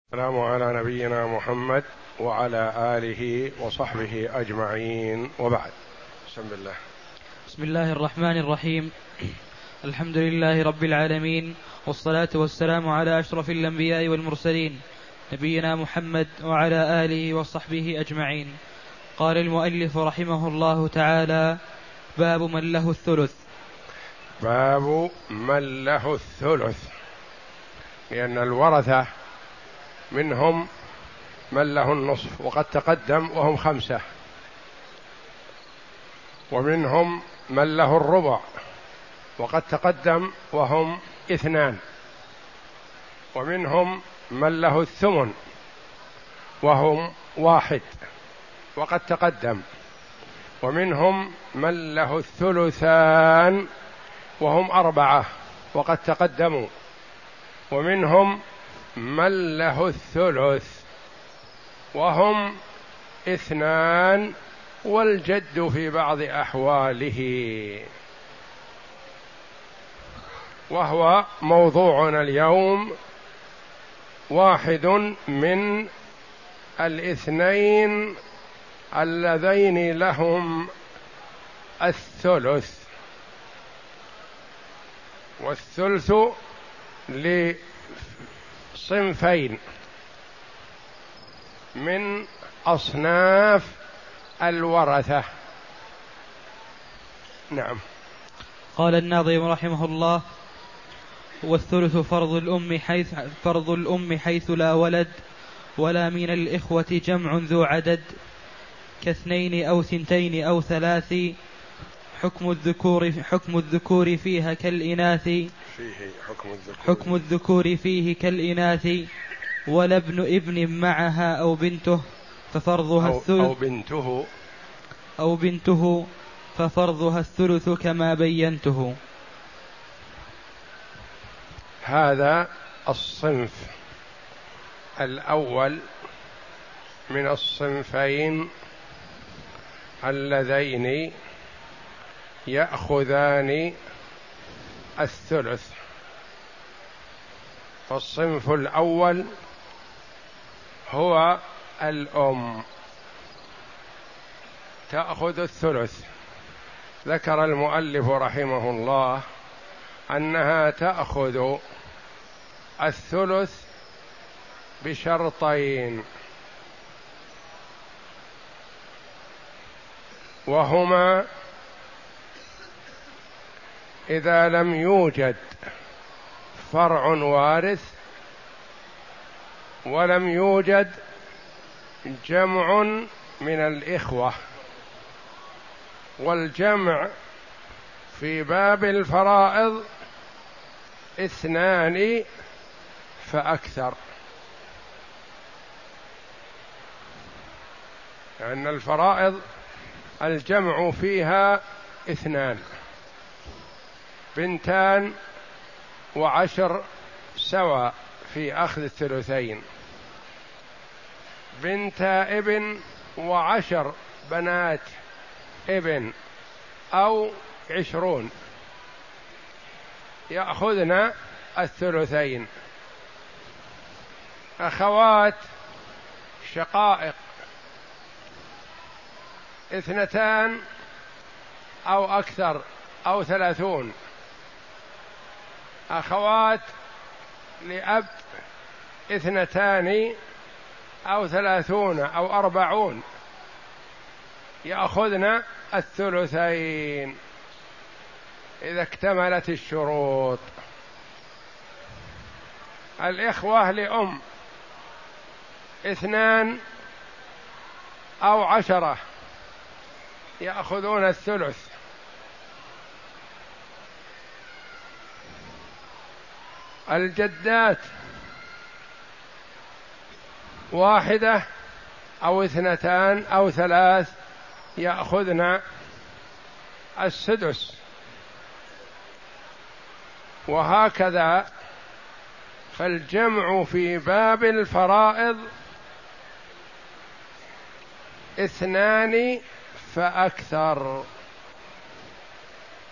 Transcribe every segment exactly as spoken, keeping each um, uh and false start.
السلام على نبينا محمد وعلى آله وصحبه أجمعين، وبعد. بسم الله. بسم الله الرحمن الرحيم. الحمد لله رب العالمين، والصلاة والسلام على أشرف الأنبياء والمرسلين نبينا محمد وعلى آله وصحبه أجمعين. قال المؤلف رحمه الله تعالى: باب من له الثلث. باب من له الثلث، لأن الورثة منهم من له النصف وقد تقدم وهم خمسة، ومنهم من له الربع وقد تقدم وهم اثنان، ومنهم من له الثمن وهم واحد وقد تقدم، ومنهم من له الثلثان وهم أربعة وقد تقدموا، ومنهم من له الثلث وهم اثنان والجد في بعض أحواله، وهو موضوعنا اليوم واحد من الاثنين اللذين لهم الثلث. والثلث لصنفين من أصناف الورثة. نعم. قال الناظم رحمه الله: والثلث فرض الأم حيث, فرض الأم حيث لا ولد، ولا من الإخوة جمع ذو عدد، كاثنين أو ثنتين أو ثلاث، حكم الذكور, حكم الذكور فيها كالإناث فيه حكم الذكور, حكم الذكور فيه كالإناث، ولا ابن ابن معها أو بنته ففرضها أو, الثلث أو بنته أو بنته ففرضها الثلث كما بينته. هذا الصنف الأول من الصنفين اللذين يأخذان الثلث. فالصنف الأول هو الأم، تأخذ الثلث. ذكر المؤلف رحمه الله أنها تأخذ الثلث بشرطين، وهما: إذا لم يوجد فرع وارث، ولم يوجد جمع من الإخوة. والجمع في باب الفرائض اثنان فأكثر، لأن الفرائض الجمع فيها اثنان، بنتان وعشر سواء في أخذ الثلثين، بنت ابن وعشر بنات ابن أو عشرون يأخذن الثلثين. أخوات شقائق اثنتان أو أكثر أو ثلاثون، أخوات لأب اثنتان أو ثلاثون أو أربعون يأخذن الثلثين إذا اكتملت الشروط. الإخوة لأم اثنان أو عشرة يأخذون الثلث. الجدات واحدة أو اثنتان أو ثلاث يأخذن السدس، وهكذا. فالجمع في باب الفرائض اثنان فأكثر،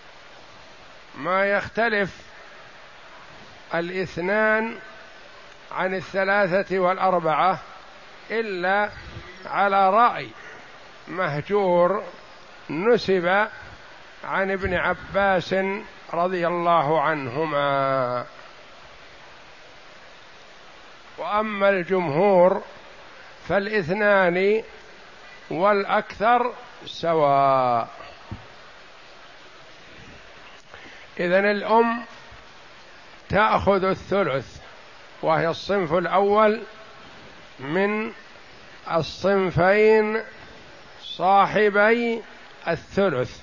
ما يختلف الاثنان عن الثلاثة والأربعة إلا على رأي مهجور نسب عن ابن عباس رضي الله عنهما. وأما الجمهور فالاثنان والأكثر سواء. إذن الأم تأخذ الثلث، وهي الصنف الأول من الصنفين صاحبي الثلث،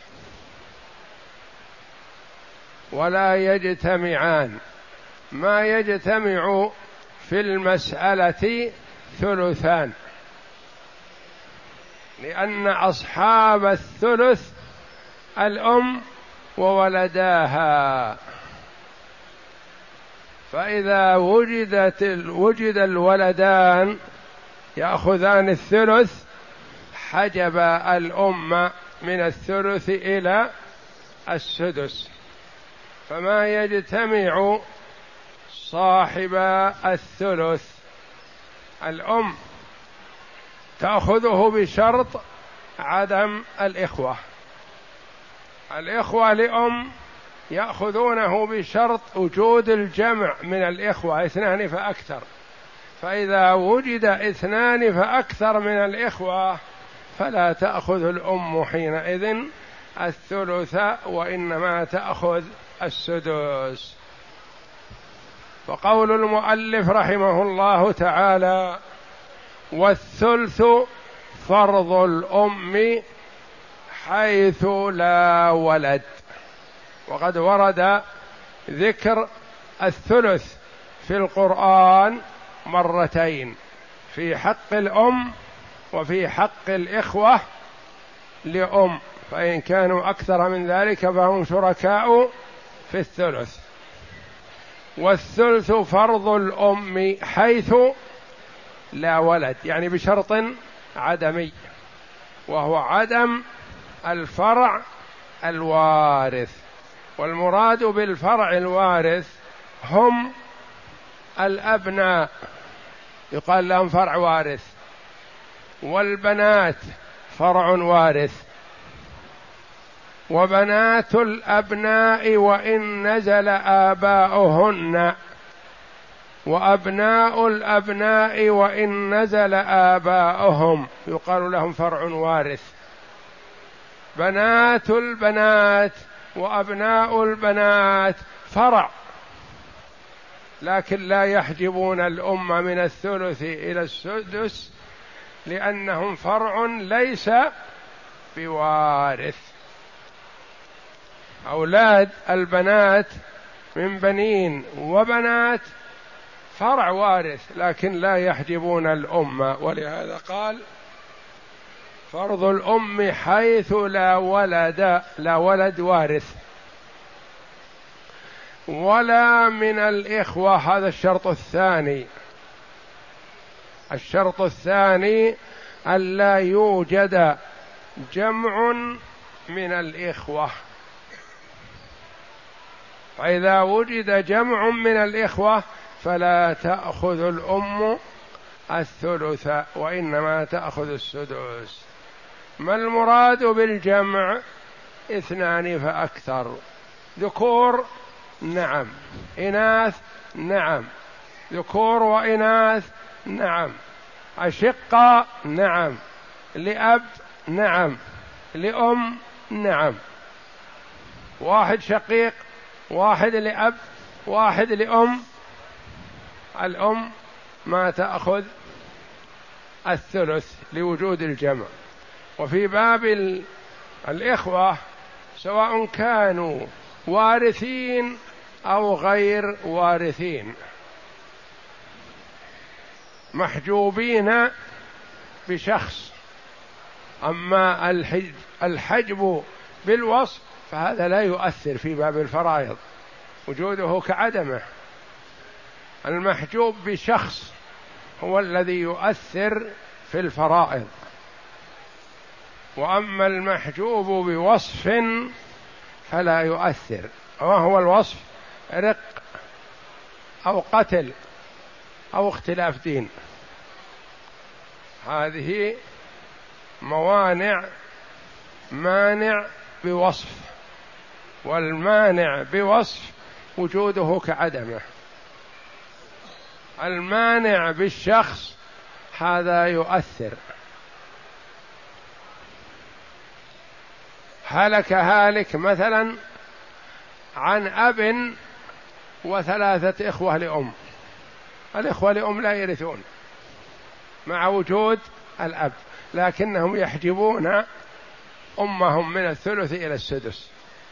ولا يجتمعان، ما يجتمع في المسألة ثلثان، لأن أصحاب الثلث الأم وولداها، فإذا وجدت وجد الولدان يأخذان الثلث حجب الأم من الثلث إلى السدس، فما يجتمع صاحب الثلث. الأم تأخذه بشرط عدم الإخوة، الإخوة لأم يأخذونه بشرط وجود الجمع من الإخوة اثنان فأكثر، فإذا وجد اثنان فأكثر من الإخوة فلا تأخذ الأم حينئذ الثلث، وإنما تأخذ السدس. وقول المؤلف رحمه الله تعالى: والثلث فرض الأم حيث لا ولد. وقد ورد ذكر الثلث في القرآن مرتين، في حق الأم وفي حق الإخوة لأم، فإن كانوا أكثر من ذلك فهم شركاء في الثلث. والثلث فرض الأم حيث لا ولد، يعني بشرط عدمي، وهو عدم الفرع الوارث. والمراد بالفرع الوارث هم الأبناء، يقال لهم فرع وارث، والبنات فرع وارث، وبنات الأبناء وإن نزل آباؤهن، وأبناء الأبناء وإن نزل آباؤهم يقال لهم فرع وارث. بنات البنات وأبناء البنات فرع، لكن لا يحجبون الأم من الثلث إلى السدس، لأنهم فرع ليس بوارث. أولاد البنات من بنين وبنات فرع وارث، لكن لا يحجبون الأم، ولهذا قال: فرض الأم حيث لا ولد، لا ولد وارث. ولا من الإخوة، هذا الشرط الثاني. الشرط الثاني ألا يوجد جمع من الإخوة، فإذا وجد جمع من الإخوة فلا تأخذ الأم الثلث، وإنما تأخذ السدس. ما المراد بالجمع؟ اثنان فأكثر، ذكور نعم، إناث نعم، ذكور وإناث نعم، أشقة نعم، لأب نعم، لأم نعم، واحد شقيق، واحد لأب، واحد لأم. الأم ما تأخذ الثلث لوجود الجمع. وفي باب الإخوة سواء كانوا وارثين أو غير وارثين، محجوبين بشخص، أما الحجب بالوصف فهذا لا يؤثر في باب الفرائض، وجوده كعدمه. المحجوب بشخص هو الذي يؤثر في الفرائض، وأما المحجوب بوصف فلا يؤثر. وهو الوصف رق أو قتل أو اختلاف دين. هذه موانع، مانع بوصف، والمانع بوصف وجوده كعدمه. المانع بالشخص هذا يؤثر. هلك هالك مثلا عن أب وثلاثة إخوة لأم، الإخوة لأم لا يرثون مع وجود الأب، لكنهم يحجبون أمهم من الثلث إلى السدس.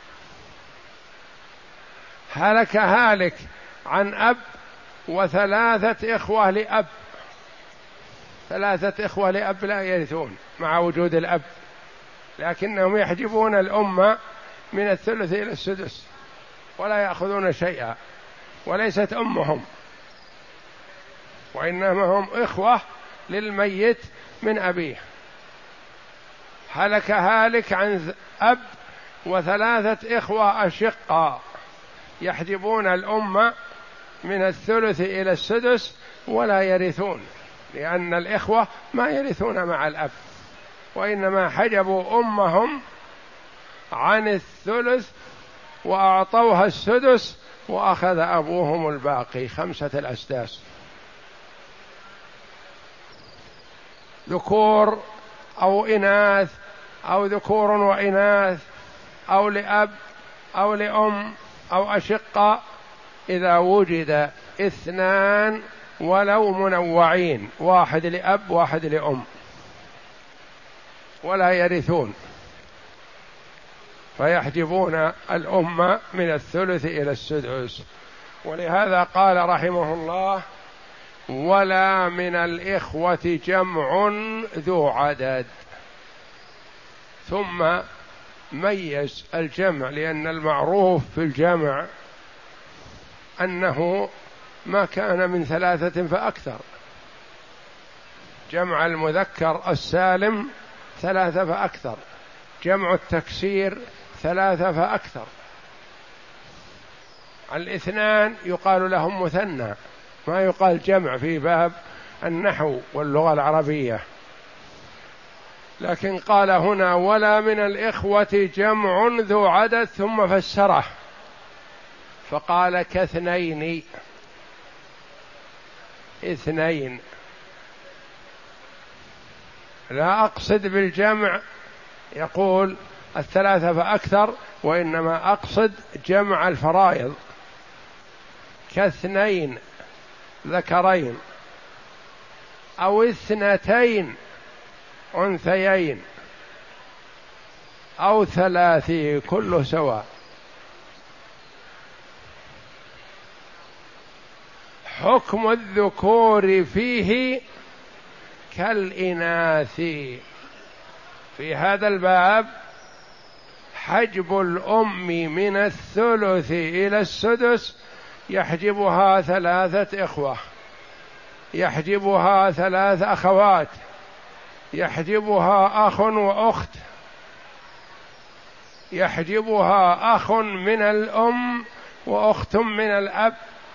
هلك هالك عن أب وثلاثة إخوة لأب، ثلاثة إخوة لأب لا يرثون مع وجود الأب، لكنهم يحجبون الأم من الثلث إلى السدس ولا يأخذون شيئا، وليست أمهم، وإنما هم إخوة للميت من أبيه. هلك هالك عن أب وثلاثة إخوة أشقاء يحجبون الأم من الثلث إلى السدس ولا يرثون، لأن الإخوة ما يرثون مع الأب، وإنما حجبوا أمهم عن الثلث وأعطوها السدس وأخذ أبوهم الباقي خمسة الأسداس. ذكور أو إناث أو ذكور وإناث أو لأب أو لأم أو أشقاء، إذا وجد اثنان ولو منوعين، واحد لأب واحد لأم، ولا يرثون، فيحجبون الأم من الثلث إلى السدس. ولهذا قال رحمه الله: ولا من الإخوة جمع ذو عدد. ثم ميز الجمع، لأن المعروف في الجمع أنه ما كان من ثلاثة فأكثر. جمع المذكر السالم ثلاثة فأكثر، جمع التكسير ثلاثة فأكثر. الاثنان يقال لهم مثنى، ما يقال جمع في باب النحو واللغة العربية. لكن قال هنا: ولا من الإخوة جمع ذو عدد، ثم فسره فقال: كاثنين، اثنين. لا أقصد بالجمع يقول الثلاثة فأكثر، وإنما أقصد جمع الفرائض، كاثنين ذكرين أو اثنتين أنثيين أو ثلاثي، كله سواء. حكم الذكور فيه كالإناث. في هذا الباب حجب الأم من الثلث إلى السدس يحجبها ثلاثة إخوة، يحجبها ثلاث أخوات، يحجبها أخ وأخت، يحجبها أخ من الأم وأخت من الأب،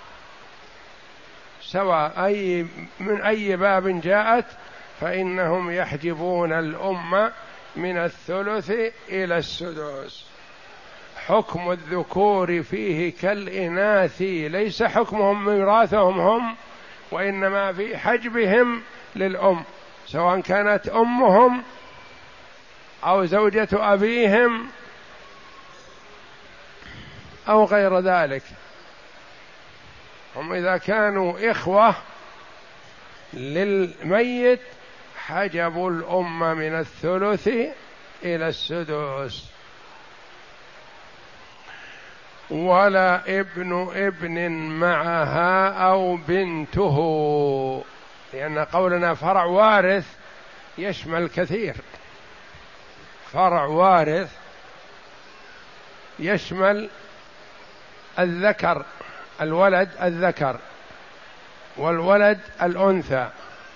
سواء أي من أي باب جاءت، فإنهم يحجبون الأم من الثلث إلى السدس. حكم الذكور فيه كالإناث، ليس حكمهم ميراثهم هم، وإنما في حجبهم للأم، سواء كانت أمهم أو زوجة أبيهم أو غير ذلك. هم إذا كانوا إخوة للميت حجبوا الأم من الثلث إلى السدس. ولا ابن ابن معها أو بنته، لأن قولنا فرع وارث يشمل كثير. فرع وارث يشمل الذكر، الولد الذكر والولد الأنثى،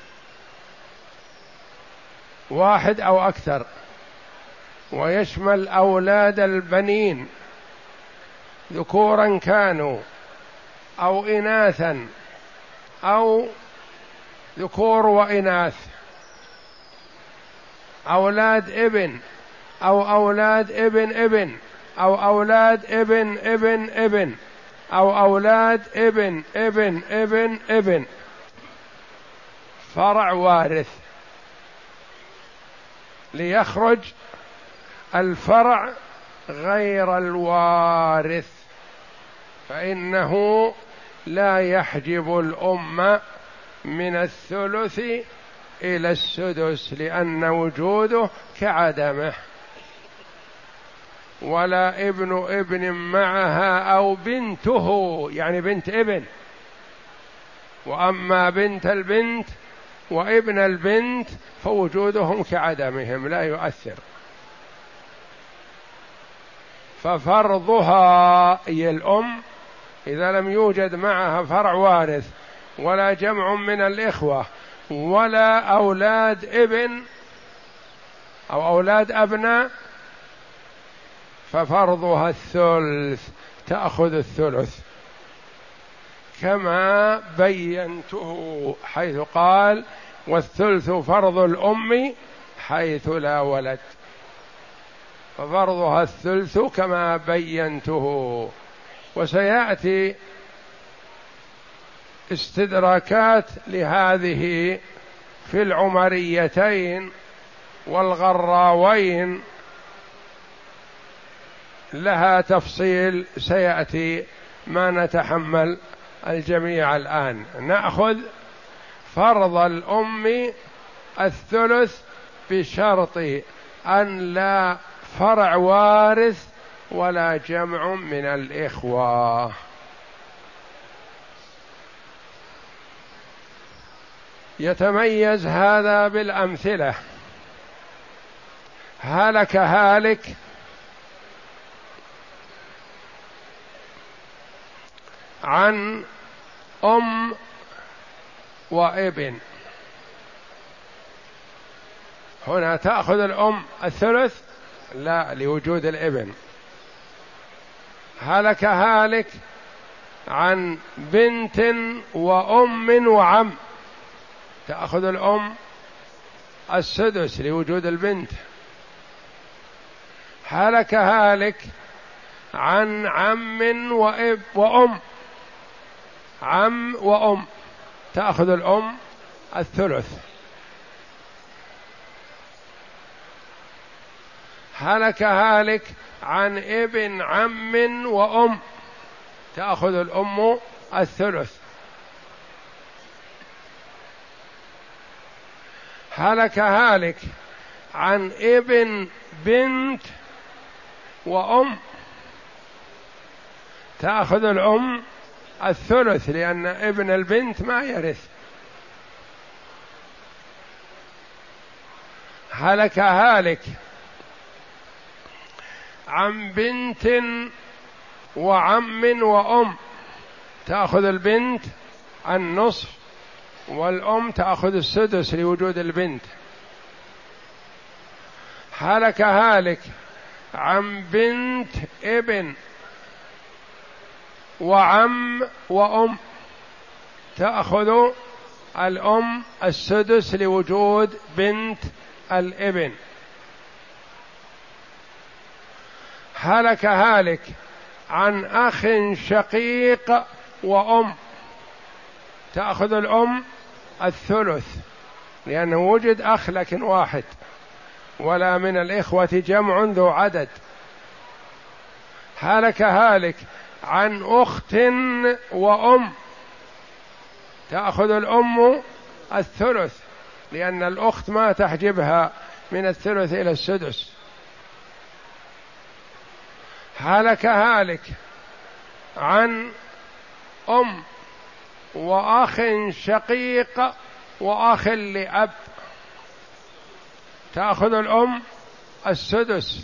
واحد أو أكثر، ويشمل أولاد البنين ذكورا كانوا أو إناثا أو ذكور وإناث، أولاد ابن أو أولاد ابن ابن أو أولاد ابن ابن ابن أو أولاد ابن ابن ابن ابن، فرع وارث، ليخرج الفرع غير الوارث، فإنه لا يحجب الأم من الثلث إلى السدس، لأن وجوده كعدمه. ولا ابن ابن معها أو بنته، يعني بنت ابن. وأما بنت البنت وابن البنت فوجودهم كعدمهم لا يؤثر. ففرضها هي الأم إذا لم يوجد معها فرع وارث ولا جمع من الإخوة ولا أولاد ابن أو أولاد أبناء، ففرضها الثلث، تأخذ الثلث كما بينته، حيث قال والثلث فرض الأم حيث لا ولد، ففرضها الثلث كما بينته. وسيأتي استدراكات لهذه في العمريتين والغراوين، لها تفصيل سيأتي، ما نتحمل الجميع الآن. نأخذ فرض الأم الثلث بشرط أن لا فرع وارث ولا جمع من الإخوة. يتميز هذا بالأمثلة: هلك هالك عن أم وابن، هنا تأخذ الأم الثلث؟ لا، لوجود الابن. هلك هالك عن بنت وأم وعم، تأخذ الأم السدس لوجود البنت. هلك هالك عن عم وأب وأم، عم وأم، تأخذ الأم الثلث. هلك هالك عن ابن عم وأم، تأخذ الأم الثلث. هلك هالك عن ابن بنت وأم، تأخذ الأم الثلث، لأن ابن البنت ما يرث. هلك هالك عن بنت وعم وأم، تأخذ البنت النصف والأم تأخذ السدس لوجود البنت. هلك هالك عن بنت ابن وعم وأم، تأخذ الأم السدس لوجود بنت الابن. هلك هالك عن أخ شقيق وأم، تأخذ الأم الثلث، لأنه وجد أخ لكن واحد، ولا من الإخوة جمع ذو عدد. هلك هالك عن أخت وأم، تأخذ الأم الثلث، لأن الأخت ما تحجبها من الثلث إلى السدس. هلك هالك عن أم وأخ شقيق وأخ لأب، تأخذ الأم السدس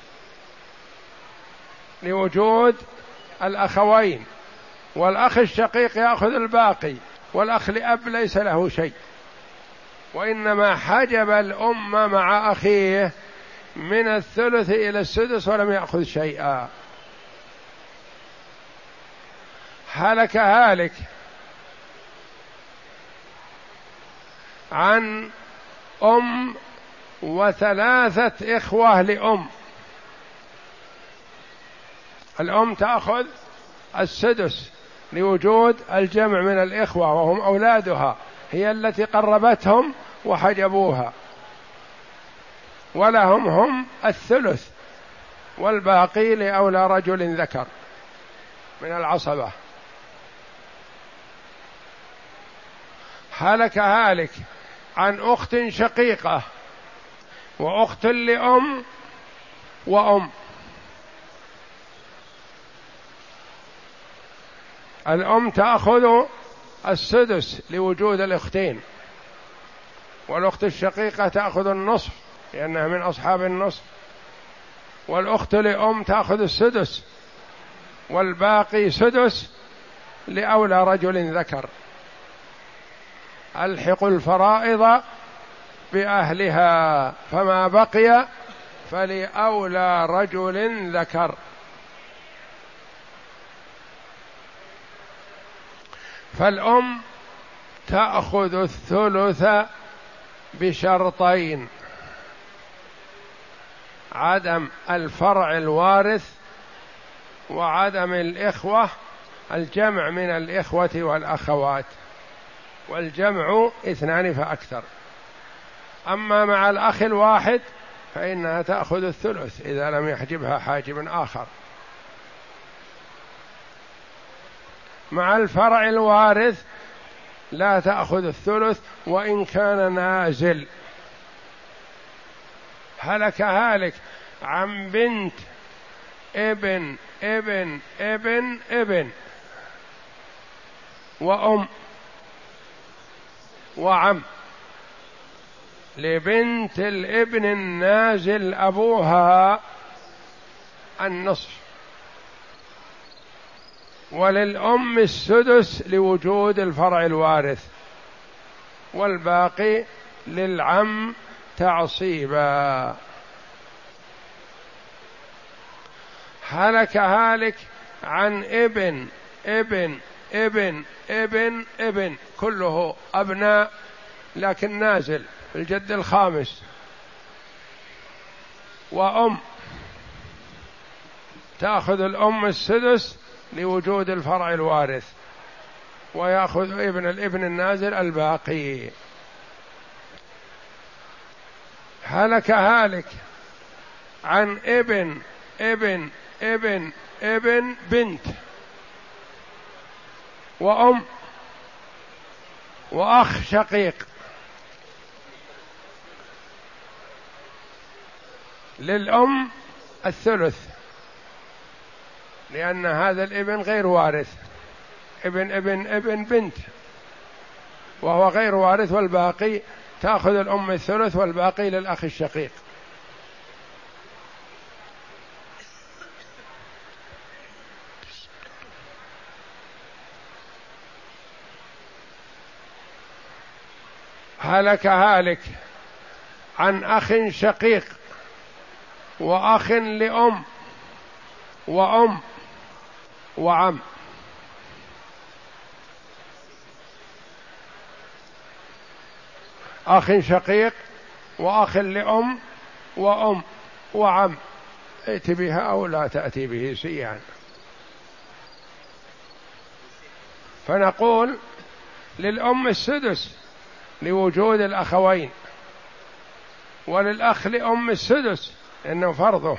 لوجود الأخوين، والأخ الشقيق يأخذ الباقي، والأخ لأب ليس له شيء، وإنما حجب الأم مع أخيه من الثلث إلى السدس ولم يأخذ شيئا. هلك هالك عن أم وثلاثة إخوة لأم. الأم تأخذ السدس لوجود الجمع من الإخوة وهم أولادها، هي التي قربتهم وحجبوها، ولهم هم الثلث، والباقي لأولى رجل ذكر من العصبة. هلك هالك عن أخت شقيقة وأخت لأم وأم. الأم تأخذ السدس لوجود الأختين، والأخت الشقيقة تأخذ النصف لأنها من أصحاب النصف، والأخت لأم تأخذ السدس، والباقي سدس لأولى رجل ذكر. ألحقوا الفرائض بأهلها فما بقي فلأولى رجل ذكر. فالأم تأخذ الثلث بشرطين: عدم الفرع الوارث، وعدم الإخوة، الجمع من الإخوة والأخوات، والجمع اثنان فأكثر. أما مع الأخ الواحد فإنها تأخذ الثلث إذا لم يحجبها حاجب آخر. مع الفرع الوارث لا تأخذ الثلث وإن كان نازل. هلك هالك عن بنت ابن ابن ابن ابن وأم وعم. لبنت الابن النازل أبوها النصف، وللأم السدس لوجود الفرع الوارث، والباقي للعم تعصيبا. هلك هالك عن ابن ابن ابن ابن ابن، كله أبناء لكن نازل الجد الخامس، وأم تأخذ الأم السدس لوجود الفرع الوارث، ويأخذ ابن الابن النازل الباقي. هلك هالك عن ابن ابن ابن ابن بنت وأم وأخ شقيق. للأم الثلث لأن هذا الابن غير وارث، ابن ابن ابن بنت وهو غير وارث، والباقي تأخذ الأم الثلث والباقي للأخ الشقيق. هلك هالك عن أخ شقيق وأخ لأم وأم وعم. أخ شقيق وأخ لأم وأم وعم، ائت بها أو لا تأتي به سيئا. فنقول للأم السدس لوجود الأخوين، وللأخ لأم السدس إنه فرضه،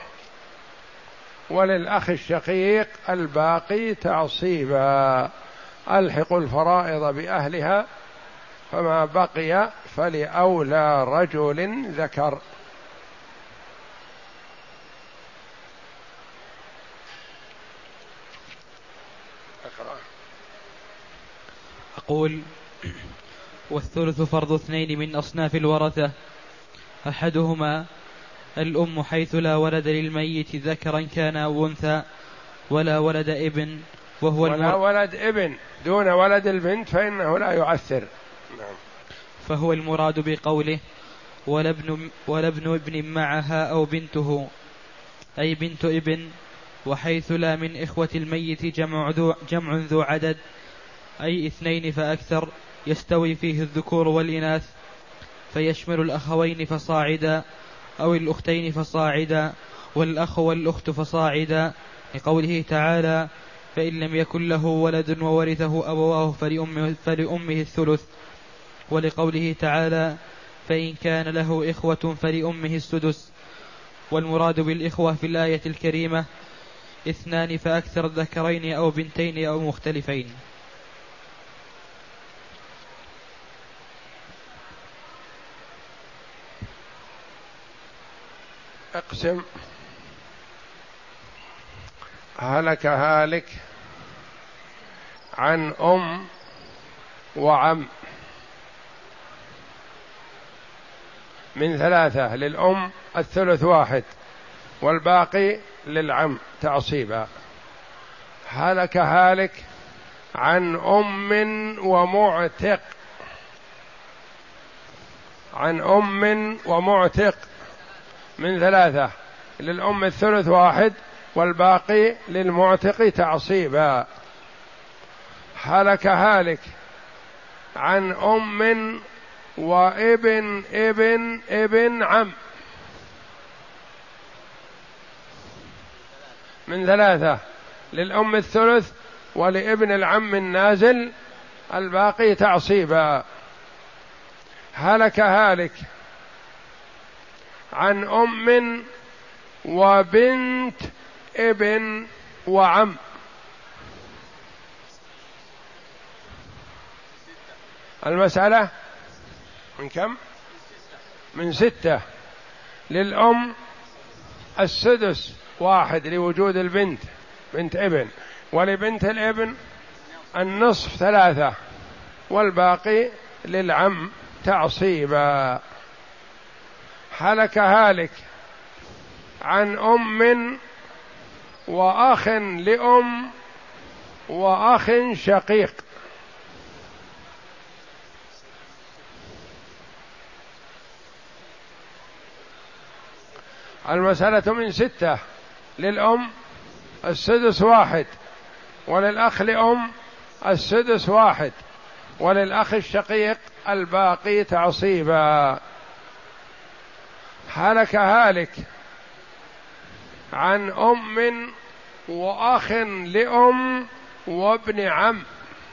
وللأخ الشقيق الباقي تعصيبا. ألحقوا الفرائض بأهلها فما بقي فلأولى رجل ذكر. أقول: والثلث فرض اثنين من أصناف الورثة: أحدهما الأم حيث لا ولد للميت ذكرا كان أو أنثى، ولا ولد ابن، وهو ولا المر... ولد ابن دون ولد البنت فإنه لا يؤثر. نعم. فهو المراد بقوله: ولا ابن, ولا ابن ابن معها أو بنته، أي بنت ابن. وحيث لا من إخوة الميت جمع ذو, جمع ذو عدد، أي اثنين فأكثر، يستوي فيه الذكور والإناث، فيشمل الأخوين فصاعدا أو الأختين فصاعدا والأخ والأخت فصاعدا، لقوله تعالى: فإن لم يكن له ولد وورثه أبواه فلأمه, فلأمه الثلث، ولقوله تعالى: فإن كان له إخوة فلأمه السدس. والمراد بالإخوة في الآية الكريمة اثنان فأكثر، ذكرين أو بنتين أو مختلفين. اقسم. هلك هالك عن أم وعم من ثلاثة، للأم الثلث واحد والباقي للعم تعصيبا. هلك هالك عن أم ومعتق، عن أم ومعتق من ثلاثة، للأم الثلث واحد والباقي للمعتق تعصيبا. هلك هالك عن أم وابن ابن ابن عم من ثلاثة، للأم الثلث ولابن العم النازل الباقي تعصيبا. هلك هالك عن أم وبنت ابن وعم المسألة من كم؟ من ستة. للأم السدس واحد لوجود البنت بنت ابن، ولبنت الابن النصف ثلاثة، والباقي للعم تعصيبا. هلك هالك عن أم وأخ لأم وأخ شقيق المسألة من ستة، للأم السدس واحد، وللأخ لأم السدس واحد، وللأخ الشقيق الباقي تعصيبا. هلك هالك عن أم وأخ لأم وابن عم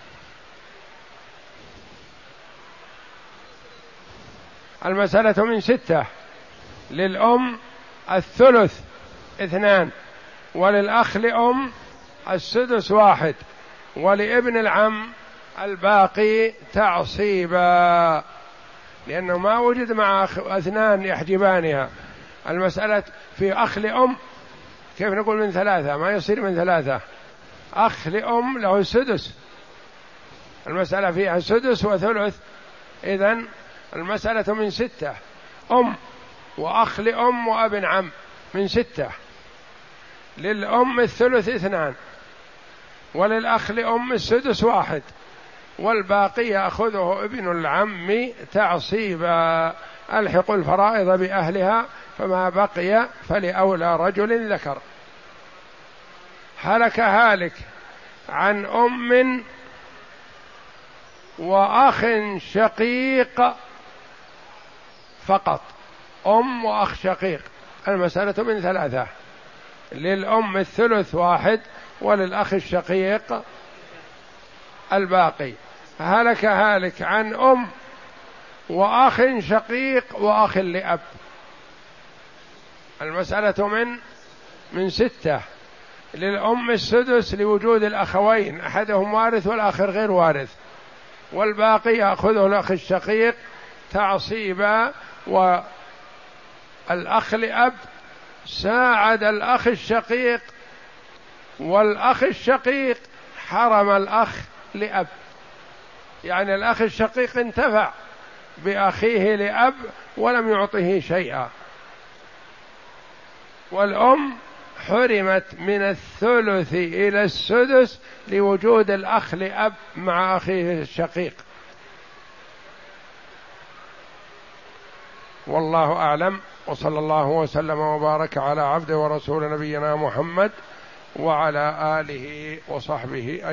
المسألة من ستة، للأم الثلث اثنان، وللأخ لأم السدس واحد، ولابن العم الباقي تعصيبا، لأنه ما وجد مع اثنان يحجبانها. المسألة في أخ لأم كيف نقول من ثلاثة؟ ما يصير من ثلاثة. أخ لأم له السدس، المسألة فيها سدس وثلث، إذن المسألة من ستة، أم وأخ لأم وابن عم من ستة، للأم الثلث اثنان، وللأخ لأم السدس واحد، والباقي يأخذه ابن العم تعصيبا. ألحق الفرائض بأهلها، فما بقي فلأولى رجل ذكر. هلك هالك عن أم وأخ شقيق فقط، أم وأخ شقيق المسألة من ثلاثة، للأم الثلث واحد، وللأخ الشقيق الباقي. هلك هالك عن أم وأخ شقيق وأخ لأب المسألة من من ستة، للأم السدس لوجود الأخوين، أحدهم وارث والآخر غير وارث، والباقي يأخذه الأخ الشقيق تعصيبا. والأخ لأب ساعد الأخ الشقيق، والأخ الشقيق حرم الأخ لأب، يعني الأخ الشقيق انتفع بأخيه لأب ولم يعطه شيئا، والأم حرمت من الثلث إلى السدس لوجود الأخ لأب مع أخيه الشقيق. والله أعلم، وصلى الله وسلم وبارك على عبده ورسول نبينا محمد وعلى آله وصحبه أجمعين.